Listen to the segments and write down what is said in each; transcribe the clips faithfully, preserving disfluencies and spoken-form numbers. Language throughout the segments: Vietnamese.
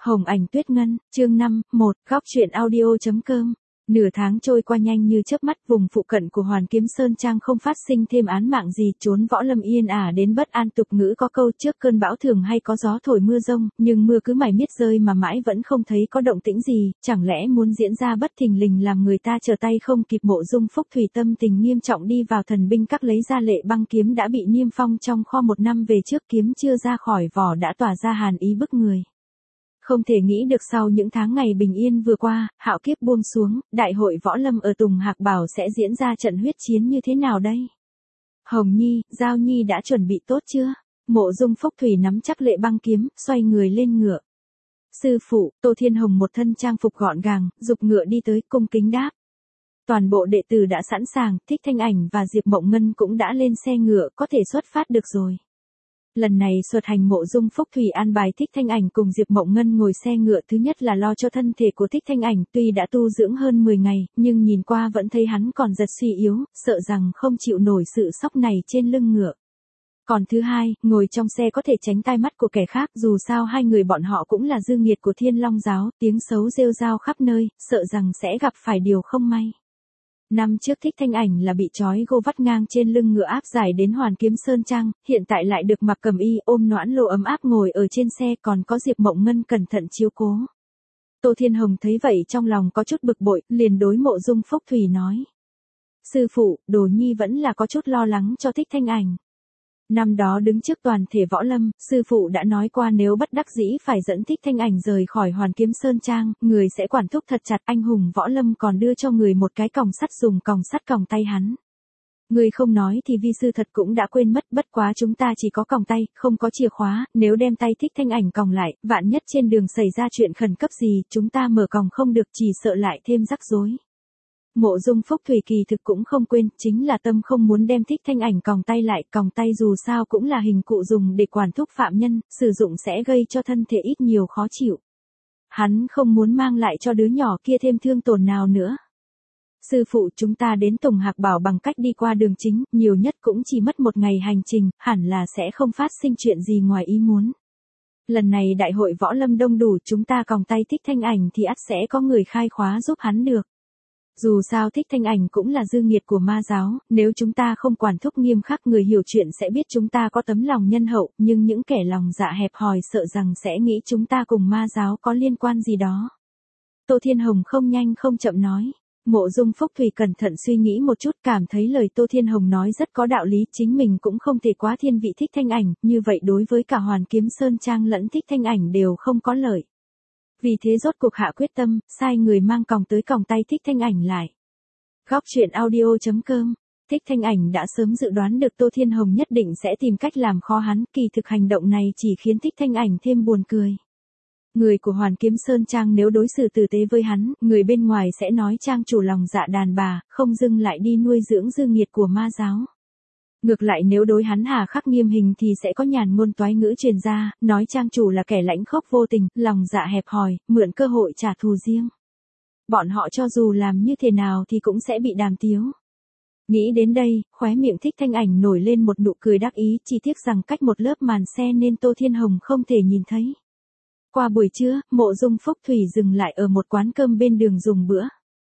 Hồng Ảnh Tuyết Ngân, chương năm, một, góc truyện audio.com. Nửa tháng trôi qua nhanh như chớp mắt, vùng phụ cận của Hoàn Kiếm Sơn Trang không phát sinh thêm án mạng gì, trốn Võ Lâm yên ả đến bất an. Tục ngữ có câu trước cơn bão thường hay có gió thổi mưa rông, nhưng mưa cứ mải miết rơi mà mãi vẫn không thấy có động tĩnh gì, chẳng lẽ muốn diễn ra bất thình lình làm người ta trở tay không kịp. Mộ Dung Phúc Thủy tâm tình nghiêm trọng đi vào thần binh các lấy ra Lệ Băng kiếm đã bị niêm phong trong kho một năm về trước, kiếm chưa ra khỏi vỏ đã tỏa ra hàn ý bức người. Không thể nghĩ được sau những tháng ngày bình yên vừa qua, hạo kiếp buông xuống, đại hội võ lâm ở Tùng Hạc Bảo sẽ diễn ra trận huyết chiến như thế nào đây? Hồng Nhi, Giao Nhi đã chuẩn bị tốt chưa? Mộ Dung Phúc Thủy nắm chắc Lệ Băng kiếm, xoay người lên ngựa. Sư phụ, Tô Thiên Hồng một thân trang phục gọn gàng, giục ngựa đi tới, cung kính đáp. Toàn bộ đệ tử đã sẵn sàng, Thích Thanh Ảnh và Diệp Mộng Ngân cũng đã lên xe ngựa, có thể xuất phát được rồi. Lần này xuất hành Mộ Dung Phúc Thủy an bài Thích Thanh Ảnh cùng Diệp Mộng Ngân ngồi xe ngựa, thứ nhất là lo cho thân thể của Thích Thanh Ảnh, tuy đã tu dưỡng hơn mười ngày, nhưng nhìn qua vẫn thấy hắn còn giật suy yếu, sợ rằng không chịu nổi sự sóc này trên lưng ngựa. Còn thứ hai, ngồi trong xe có thể tránh tai mắt của kẻ khác, dù sao hai người bọn họ cũng là dư nghiệt của Thiên Long giáo, tiếng xấu rêu rao khắp nơi, sợ rằng sẽ gặp phải điều không may. Năm trước Thích Thanh Ảnh là bị trói gô vắt ngang trên lưng ngựa áp giải đến Hoàn Kiếm Sơn Trang, hiện tại lại được mặc cẩm y ôm noãn lô ấm áp ngồi ở trên xe, còn có Diệp Mộng Ngân cẩn thận chiếu cố. Tô Thiên Hồng thấy vậy trong lòng có chút bực bội, liền đối Mộ Dung Phúc Thủy nói. Sư phụ, Đồ Nhi vẫn là có chút lo lắng cho Thích Thanh Ảnh. Năm đó đứng trước toàn thể võ lâm, sư phụ đã nói qua nếu bất đắc dĩ phải dẫn Thích Thanh Ảnh rời khỏi Hoàn Kiếm Sơn Trang, người sẽ quản thúc thật chặt. Anh hùng võ lâm còn đưa cho người một cái còng sắt, dùng còng sắt còng tay hắn. Người không nói thì vi sư thật cũng đã quên mất, bất quá chúng ta chỉ có còng tay, không có chìa khóa, nếu đem tay Thích Thanh Ảnh còng lại, vạn nhất trên đường xảy ra chuyện khẩn cấp gì, chúng ta mở còng không được, chỉ sợ lại thêm rắc rối. Mộ Dung Phúc Thủy kỳ thực cũng không quên, chính là tâm không muốn đem Thích Thanh Ảnh còng tay lại, còng tay dù sao cũng là hình cụ dùng để quản thúc phạm nhân, sử dụng sẽ gây cho thân thể ít nhiều khó chịu. Hắn không muốn mang lại cho đứa nhỏ kia thêm thương tổn nào nữa. Sư phụ, chúng ta đến Tùng Hạc Bảo bằng cách đi qua đường chính, nhiều nhất cũng chỉ mất một ngày hành trình, hẳn là sẽ không phát sinh chuyện gì ngoài ý muốn. Lần này đại hội võ lâm đông đủ, chúng ta còng tay Thích Thanh Ảnh thì ắt sẽ có người khai khóa giúp hắn được. Dù sao Thích Thanh Ảnh cũng là dư nghiệt của ma giáo, nếu chúng ta không quản thúc nghiêm khắc, người hiểu chuyện sẽ biết chúng ta có tấm lòng nhân hậu, nhưng những kẻ lòng dạ hẹp hòi sợ rằng sẽ nghĩ chúng ta cùng ma giáo có liên quan gì đó. Tô Thiên Hồng không nhanh không chậm nói. Mộ Dung Phúc Thủy cẩn thận suy nghĩ một chút, cảm thấy lời Tô Thiên Hồng nói rất có đạo lý, chính mình cũng không thể quá thiên vị Thích Thanh Ảnh, như vậy đối với cả Hoàn Kiếm Sơn Trang lẫn Thích Thanh Ảnh đều không có lợi. Vì thế rốt cuộc hạ quyết tâm, sai người mang còng tới còng tay Thích Thanh Ảnh lại. Góc truyện audio.com. Thích Thanh Ảnh đã sớm dự đoán được Tô Thiên Hồng nhất định sẽ tìm cách làm khó hắn, kỳ thực hành động này chỉ khiến Thích Thanh Ảnh thêm buồn cười. Người của Hoàn Kiếm Sơn Trang nếu đối xử tử tế với hắn, người bên ngoài sẽ nói trang chủ lòng dạ đàn bà, không dưng lại đi nuôi dưỡng dư nghiệt của ma giáo. Ngược lại nếu đối hắn hà khắc nghiêm hình thì sẽ có nhàn ngôn toái ngữ truyền ra, nói trang chủ là kẻ lãnh khốc vô tình, lòng dạ hẹp hòi, mượn cơ hội trả thù riêng. Bọn họ cho dù làm như thế nào thì cũng sẽ bị đàm tiếu. Nghĩ đến đây, khóe miệng Thích Thanh Ảnh nổi lên một nụ cười đắc ý, chỉ tiếc rằng cách một lớp màn xe nên Tô Thiên Hồng không thể nhìn thấy. Qua buổi trưa, Mộ Dung Phúc Thủy dừng lại ở một quán cơm bên đường dùng bữa.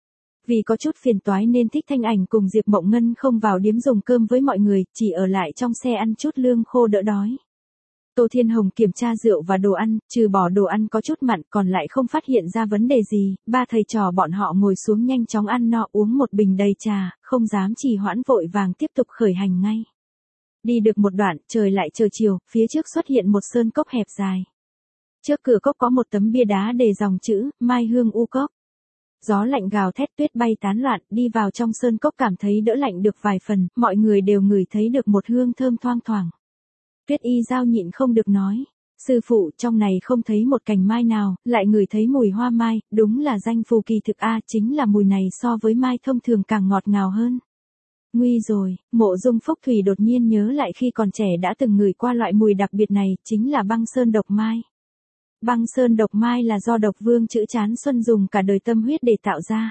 Vì có chút phiền toái nên Thích Thanh Ảnh cùng Diệp Mộng Ngân không vào điếm dùng cơm với mọi người, chỉ ở lại trong xe ăn chút lương khô đỡ đói. Tô Thiên Hồng kiểm tra rượu và đồ ăn, trừ bỏ đồ ăn có chút mặn còn lại không phát hiện ra vấn đề gì, ba thầy trò bọn họ ngồi xuống nhanh chóng ăn no, uống một bình đầy trà, không dám trì hoãn, vội vàng tiếp tục khởi hành ngay. Đi được một đoạn, trời lại trời chiều, phía trước xuất hiện một sơn cốc hẹp dài. Trước cửa cốc có một tấm bia đá đề dòng chữ, Mai Hương U Cốc. Gió lạnh gào thét, tuyết bay tán loạn, đi vào trong sơn cốc cảm thấy đỡ lạnh được vài phần, mọi người đều ngửi thấy được một hương thơm thoang thoảng. Tuyết Y Giao nhịn không được nói, sư phụ, trong này không thấy một cành mai nào, lại ngửi thấy mùi hoa mai, đúng là danh phù kỳ thực a, chính là mùi này so với mai thông thường càng ngọt ngào hơn. Nguy rồi, Mộ Dung Phúc Thủy đột nhiên nhớ lại khi còn trẻ đã từng ngửi qua loại mùi đặc biệt này, chính là băng sơn độc mai. Băng sơn độc mai là do độc vương Chữ Chán Xuân dùng cả đời tâm huyết để tạo ra.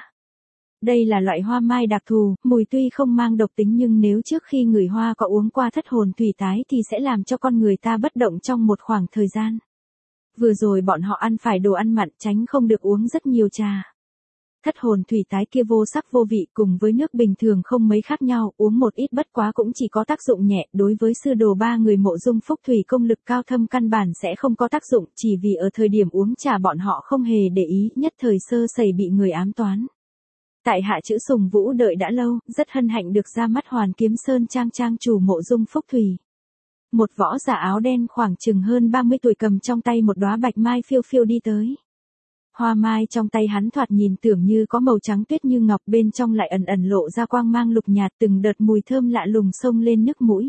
Đây là loại hoa mai đặc thù, mùi tuy không mang độc tính nhưng nếu trước khi ngửi hoa có uống qua thất hồn thủy tái thì sẽ làm cho con người ta bất động trong một khoảng thời gian. Vừa rồi bọn họ ăn phải đồ ăn mặn, tránh không được uống rất nhiều trà. Thất hồn thủy tái kia vô sắc vô vị, cùng với nước bình thường không mấy khác nhau, uống một ít bất quá cũng chỉ có tác dụng nhẹ, đối với sư đồ ba người Mộ Dung Phúc Thủy công lực cao thâm căn bản sẽ không có tác dụng, chỉ vì ở thời điểm uống trà bọn họ không hề để ý, nhất thời sơ sẩy bị người ám toán. Tại hạ chữ Sùng Vũ đợi đã lâu, rất hân hạnh được ra mắt Hoàn Kiếm Sơn trang trang chủ Mộ Dung Phúc Thủy. Một võ giả áo đen khoảng chừng hơn ba mươi tuổi cầm trong tay một đóa bạch mai phiêu phiêu đi tới. Hoa mai trong tay hắn thoạt nhìn tưởng như có màu trắng tuyết như ngọc, bên trong lại ẩn ẩn lộ ra quang mang lục nhạt, từng đợt mùi thơm lạ lùng xông lên nước mũi.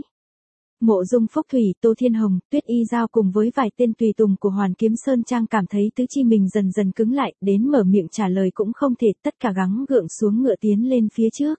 Mộ Dung Phúc Thủy, Tô Thiên Hồng, Tuyết Y Giao cùng với vài tên tùy tùng của Hoàn Kiếm Sơn trang cảm thấy tứ chi mình dần dần cứng lại, đến mở miệng trả lời cũng không thể, tất cả gắng gượng xuống ngựa tiến lên phía trước.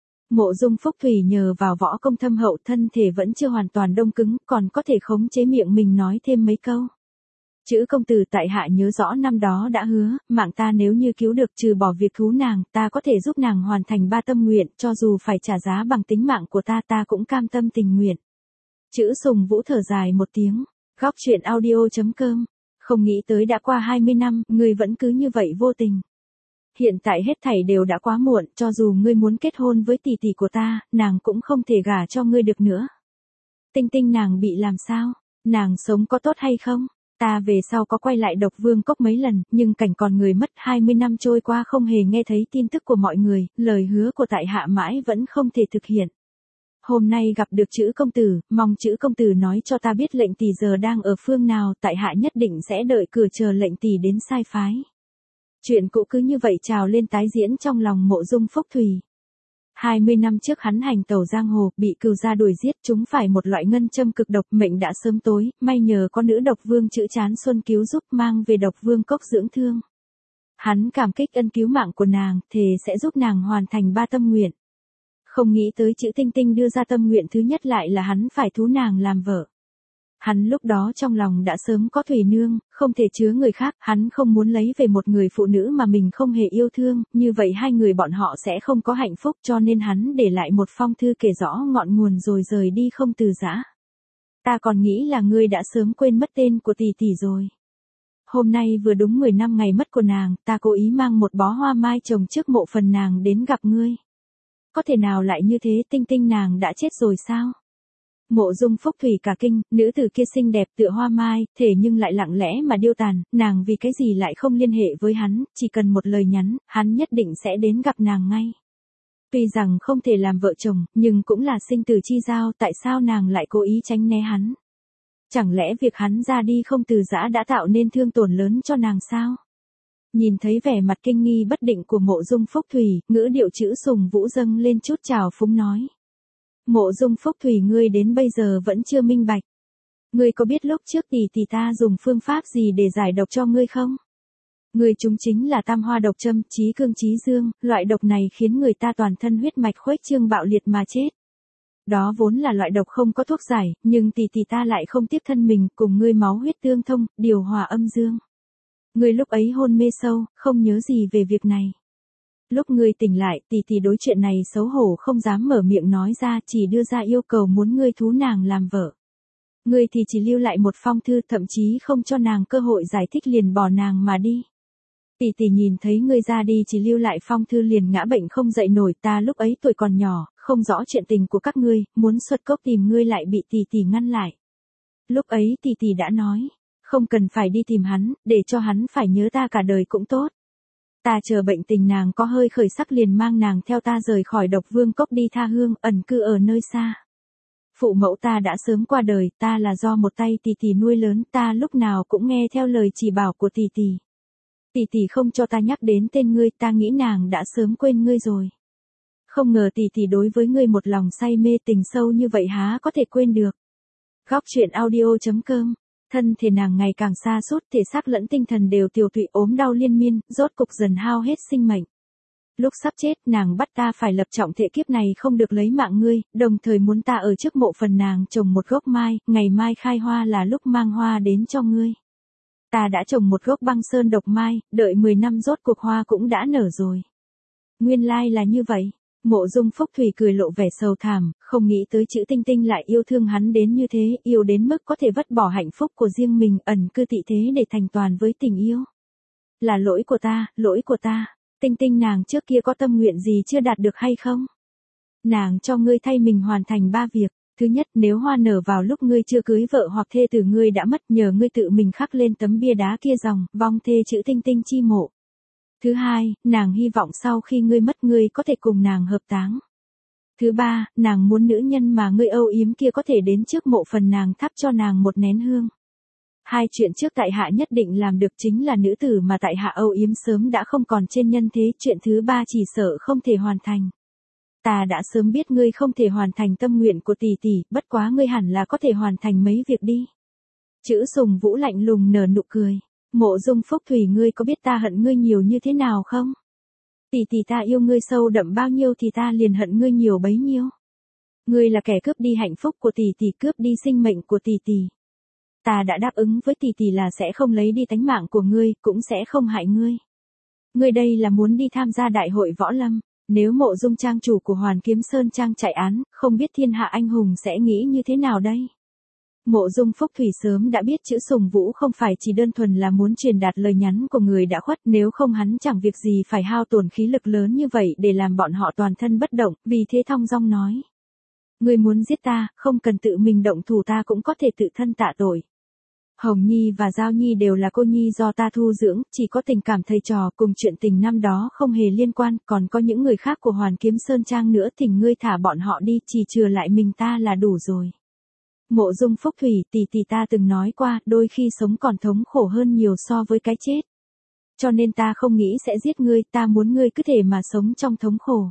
Mộ Dung Phúc Thủy nhờ vào võ công thâm hậu, thân thể vẫn chưa hoàn toàn đông cứng, còn có thể khống chế miệng mình nói thêm mấy câu. Chữ công tử, tại hạ nhớ rõ năm đó đã hứa, mạng ta nếu như cứu được, trừ bỏ việc cứu nàng, ta có thể giúp nàng hoàn thành ba tâm nguyện, cho dù phải trả giá bằng tính mạng của ta, ta cũng cam tâm tình nguyện. Chữ Sùng Vũ thở dài một tiếng, góc truyện audio chấm com, không nghĩ tới đã qua hai mươi năm, ngươi vẫn cứ như vậy vô tình. Hiện tại hết thảy đều đã quá muộn, cho dù ngươi muốn kết hôn với tỷ tỷ của ta, nàng cũng không thể gả cho ngươi được nữa. Tinh Tinh nàng bị làm sao? Nàng sống có tốt hay không? Ta về sau có quay lại Độc Vương Cốc mấy lần, nhưng cảnh còn người mất, hai mươi năm trôi qua không hề nghe thấy tin tức của mọi người, lời hứa của tại hạ mãi vẫn không thể thực hiện. Hôm nay gặp được chữ công tử, mong chữ công tử nói cho ta biết lệnh tỷ giờ đang ở phương nào, tại hạ nhất định sẽ đợi cửa chờ lệnh tỷ đến sai phái. Chuyện cũ cứ như vậy trào lên tái diễn trong lòng Mộ Dung Phúc Thủy. hai mươi năm trước hắn hành tẩu giang hồ, bị cừu gia đuổi giết, chúng phải một loại ngân châm cực độc, mệnh đã sớm tối, may nhờ có nữ độc vương chữ Chán Xuân cứu giúp, mang về Độc Vương Cốc dưỡng thương. Hắn cảm kích ân cứu mạng của nàng, thề sẽ giúp nàng hoàn thành ba tâm nguyện. Không nghĩ tới chữ Tinh Tinh đưa ra tâm nguyện thứ nhất lại là hắn phải thú nàng làm vợ. Hắn lúc đó trong lòng đã sớm có Thủy Nương, không thể chứa người khác, hắn không muốn lấy về một người phụ nữ mà mình không hề yêu thương, như vậy hai người bọn họ sẽ không có hạnh phúc, cho nên hắn để lại một phong thư kể rõ ngọn nguồn rồi rời đi không từ giã. Ta còn nghĩ là ngươi đã sớm quên mất tên của tỷ tỷ rồi. Hôm nay vừa đúng mười năm ngày mất của nàng, ta cố ý mang một bó hoa mai trồng trước mộ phần nàng đến gặp ngươi. Có thể nào lại như thế, Tinh Tinh nàng đã chết rồi sao? Mộ Dung Phúc Thủy cả kinh, nữ tử kia xinh đẹp tựa hoa mai, thể nhưng lại lặng lẽ mà điêu tàn, nàng vì cái gì lại không liên hệ với hắn, chỉ cần một lời nhắn, hắn nhất định sẽ đến gặp nàng ngay. Tuy rằng không thể làm vợ chồng, nhưng cũng là sinh tử chi giao, tại sao nàng lại cố ý tránh né hắn? Chẳng lẽ việc hắn ra đi không từ giã đã tạo nên thương tổn lớn cho nàng sao? Nhìn thấy vẻ mặt kinh nghi bất định của Mộ Dung Phúc Thủy, ngữ điệu chữ Sùng Vũ dâng lên chút trào phúng nói. Mộ Dung Phúc Thủy, ngươi đến bây giờ vẫn chưa minh bạch. Ngươi có biết lúc trước tỷ tỷ ta dùng phương pháp gì để giải độc cho ngươi không? Ngươi chúng chính là tam hoa độc châm, chí cương chí dương, loại độc này khiến người ta toàn thân huyết mạch khuếch trương bạo liệt mà chết. Đó vốn là loại độc không có thuốc giải, nhưng tỷ tỷ ta lại không tiếc thân mình, cùng ngươi máu huyết tương thông, điều hòa âm dương. Ngươi lúc ấy hôn mê sâu, không nhớ gì về việc này. Lúc ngươi tỉnh lại, tỷ tỷ đối chuyện này xấu hổ không dám mở miệng nói ra, chỉ đưa ra yêu cầu muốn ngươi thú nàng làm vợ. Ngươi thì chỉ lưu lại một phong thư, thậm chí không cho nàng cơ hội giải thích liền bỏ nàng mà đi. Tỷ tỷ nhìn thấy ngươi ra đi chỉ lưu lại phong thư liền ngã bệnh không dậy nổi, ta lúc ấy tuổi còn nhỏ, không rõ chuyện tình của các ngươi, muốn xuất cốc tìm ngươi lại bị tỷ tỷ ngăn lại. Lúc ấy tỷ tỷ đã nói, không cần phải đi tìm hắn, để cho hắn phải nhớ ta cả đời cũng tốt. Ta chờ bệnh tình nàng có hơi khởi sắc liền mang nàng theo ta rời khỏi Độc Vương Cốc đi tha hương, ẩn cư ở nơi xa. Phụ mẫu ta đã sớm qua đời, ta là do một tay tỷ tỷ nuôi lớn, ta lúc nào cũng nghe theo lời chỉ bảo của tỷ tỷ. Tỷ tỷ không cho ta nhắc đến tên ngươi, ta nghĩ nàng đã sớm quên ngươi rồi. Không ngờ tỷ tỷ đối với ngươi một lòng say mê tình sâu như vậy há có thể quên được. Góc truyện audio chấm com. Thân thể nàng ngày càng sa sút, thể xác lẫn tinh thần đều tiều tụy ốm đau liên miên, rốt cục dần hao hết sinh mệnh. Lúc sắp chết, nàng bắt ta phải lập trọng thệ kiếp này không được lấy mạng ngươi, đồng thời muốn ta ở trước mộ phần nàng trồng một gốc mai, ngày mai khai hoa là lúc mang hoa đến cho ngươi. Ta đã trồng một gốc băng sơn độc mai, đợi mười năm rốt cuộc hoa cũng đã nở rồi. Nguyên lai là như vậy. Mộ Dung Phúc Thủy cười lộ vẻ sầu thảm, không nghĩ tới chữ Tinh Tinh lại yêu thương hắn đến như thế, yêu đến mức có thể vứt bỏ hạnh phúc của riêng mình, ẩn cư tị thế để thành toàn với tình yêu. Là lỗi của ta, lỗi của ta. Tinh Tinh nàng trước kia có tâm nguyện gì chưa đạt được hay không? Nàng cho ngươi thay mình hoàn thành ba việc. Thứ nhất, nếu hoa nở vào lúc ngươi chưa cưới vợ hoặc thê tử ngươi đã mất, nhờ ngươi tự mình khắc lên tấm bia đá kia dòng, vong thê chữ Tinh Tinh chi mộ. Thứ hai, nàng hy vọng sau khi ngươi mất ngươi có thể cùng nàng hợp táng. Thứ ba, nàng muốn nữ nhân mà ngươi âu yếm kia có thể đến trước mộ phần nàng thắp cho nàng một nén hương. Hai chuyện trước tại hạ nhất định làm được, chính là nữ tử mà tại hạ âu yếm sớm đã không còn trên nhân thế, chuyện thứ ba chỉ sợ không thể hoàn thành. Ta đã sớm biết ngươi không thể hoàn thành tâm nguyện của tỷ tỷ, bất quá ngươi hẳn là có thể hoàn thành mấy việc đi. Chữ Sùng Vũ lạnh lùng nở nụ cười. Mộ Dung Phúc Thủy, ngươi có biết ta hận ngươi nhiều như thế nào không? Tỷ tỷ ta yêu ngươi sâu đậm bao nhiêu thì ta liền hận ngươi nhiều bấy nhiêu. Ngươi là kẻ cướp đi hạnh phúc của tỷ tỷ, cướp đi sinh mệnh của tỷ tỷ. Ta đã đáp ứng với tỷ tỷ là sẽ không lấy đi tánh mạng của ngươi, cũng sẽ không hại ngươi. Ngươi đây là muốn đi tham gia đại hội võ lâm. Nếu Mộ Dung trang chủ của Hoàn Kiếm Sơn trang chạy án, không biết thiên hạ anh hùng sẽ nghĩ như thế nào đây? Mộ Dung Phúc Thủy sớm đã biết chữ Sùng Vũ không phải chỉ đơn thuần là muốn truyền đạt lời nhắn của người đã khuất, nếu không hắn chẳng việc gì phải hao tổn khí lực lớn như vậy để làm bọn họ toàn thân bất động, vì thế thong dong nói. Ngươi muốn giết ta, không cần tự mình động thủ, ta cũng có thể tự thân tạ tội. Hồng Nhi và Giao Nhi đều là cô nhi do ta thu dưỡng, chỉ có tình cảm thầy trò cùng chuyện tình năm đó không hề liên quan, còn có những người khác của Hoàn Kiếm Sơn trang nữa, thỉnh ngươi thả bọn họ đi, chỉ chừa lại mình ta là đủ rồi. Mộ Dung Phúc Thủy, tỷ tỷ ta từng nói qua, đôi khi sống còn thống khổ hơn nhiều so với cái chết. Cho nên ta không nghĩ sẽ giết ngươi, ta muốn ngươi cứ thể mà sống trong thống khổ.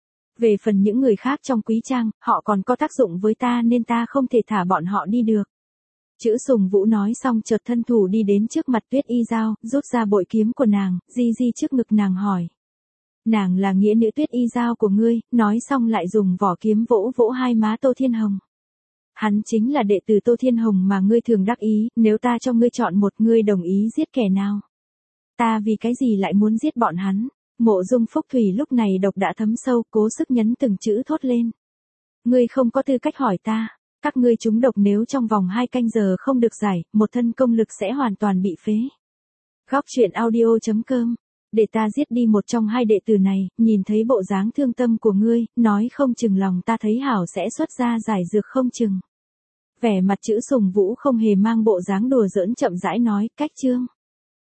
Về phần những người khác trong quý trang, họ còn có tác dụng với ta nên ta không thể thả bọn họ đi được. Chữ Sùng Vũ nói xong chợt thân thủ đi đến trước mặt Tuyết Y Giao, rút ra bội kiếm của nàng, di di trước ngực nàng hỏi. Nàng là nghĩa nữ Tuyết Y Giao của ngươi, nói xong lại dùng vỏ kiếm vỗ vỗ hai má Tô Thiên Hồng. Hắn chính là đệ tử Tô Thiên Hồng mà ngươi thường đắc ý, nếu ta cho ngươi chọn một, ngươi đồng ý giết kẻ nào? Ta vì cái gì lại muốn giết bọn hắn? Mộ Dung Phúc Thủy lúc này độc đã thấm sâu, cố sức nhấn từng chữ thốt lên. Ngươi không có tư cách hỏi ta. Các ngươi trúng độc, nếu trong vòng hai canh giờ không được giải, một thân công lực sẽ hoàn toàn bị phế. Góc truyện audio chấm com. Để ta giết đi một trong hai đệ tử này, nhìn thấy bộ dáng thương tâm của ngươi, nói không chừng lòng ta thấy hảo sẽ xuất ra giải dược không chừng. Vẻ mặt chữ Sùng Vũ không hề mang bộ dáng đùa giỡn, chậm rãi nói, cách chương.